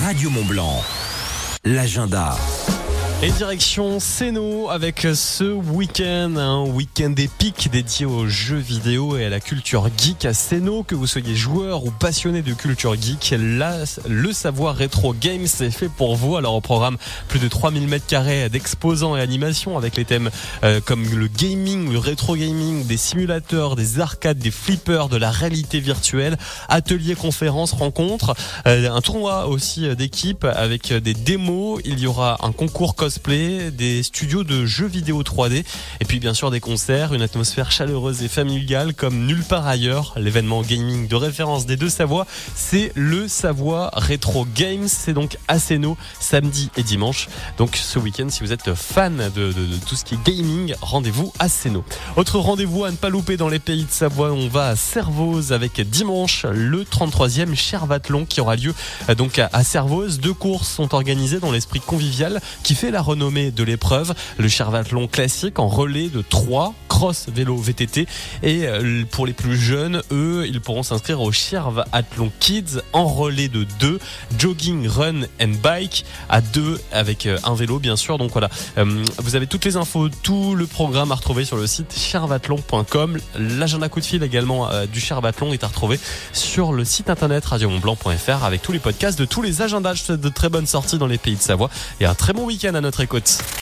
Radio Mont-Blanc, l'agenda. Et direction Sénaux avec ce week-end, un week-end épique dédié aux jeux vidéo et à la culture geek à Sénaux. Que vous soyez joueur ou passionné de culture geek, là, le savoir rétro games c'est fait pour vous. Alors au programme, plus de 3000 m2 d'exposants et animations avec les thèmes comme le gaming, le rétro gaming, des simulateurs, des arcades, des flippers, de la réalité virtuelle, ateliers, conférences, rencontres, un tournoi aussi d'équipe avec des démos. Il y aura un concours cosplay, des studios de jeux vidéo 3D et puis bien sûr des concerts, une atmosphère chaleureuse et familiale comme nulle part ailleurs. L'événement gaming de référence des Deux-Savoies, c'est le Savoie Retro Games. C'est donc à Sénaux samedi et dimanche. Donc ce week-end, si vous êtes fan de tout ce qui est gaming, rendez-vous à Sénaux. Autre rendez-vous à ne pas louper dans les pays de Savoie, on va à Servoz avec dimanche le 33e Chervathlon qui aura lieu donc à Servoz. 2 courses sont organisées dans l'esprit convivial qui fait la renommée de l'épreuve. Le Chervathlon classique en relais de 3, cross, vélo, VTT. Et pour les plus jeunes, eux, ils pourront s'inscrire au Chervathlon Kids en relais de 2, jogging, run and bike à 2 avec un vélo bien sûr. Donc voilà, vous avez toutes les infos, tout le programme à retrouver sur le site chervathlon.com. L'agenda coup de fil également du Chervathlon est à retrouver sur le site internet radiomontblanc.fr avec tous les podcasts de tous les agendas. De très bonnes sorties dans les pays de Savoie et un très bon week-end à notre écoute.